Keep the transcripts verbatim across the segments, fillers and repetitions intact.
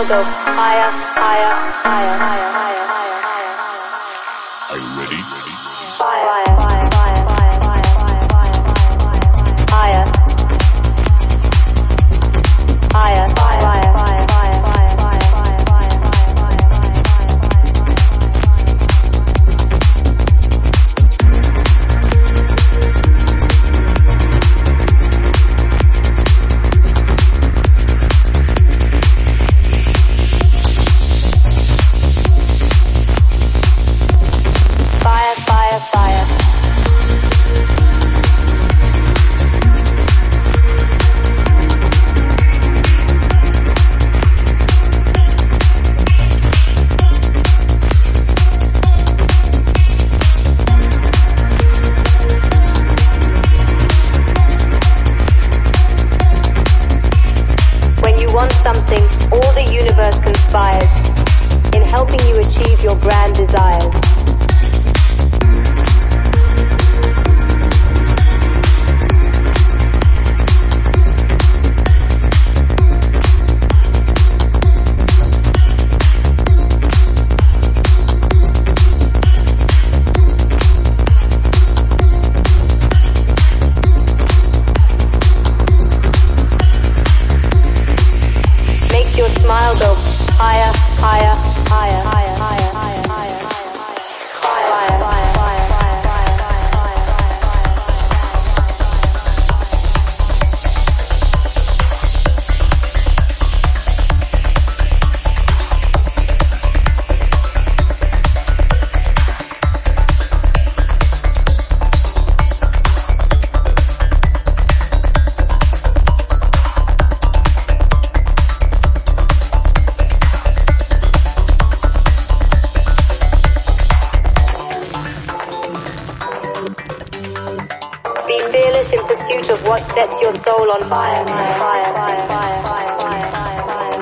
smile go higher, higher, higher, higher, higher, higher, higher. Are you ready? Higher, higher, higher, higher, higher, higher, higher, higher, higher, higher, higher, higher, higher, higher, fire, fire, fire. When you want something, all the universe conspires in helping you achieve your grand desires. Makes your smile go higher, higher, higher, higher, higher, higher, higher, higher, higher, higher, higher, higher, Be fearless in pursuit of what sets your soul on fire. Fire, fire, fire, fire, fire, fire, fire, fire,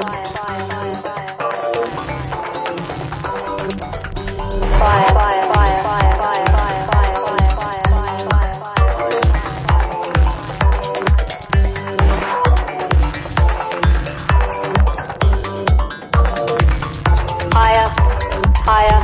fire, fire, fire, fire, fire, fire, fire, fire, fire, fire, higher, higher.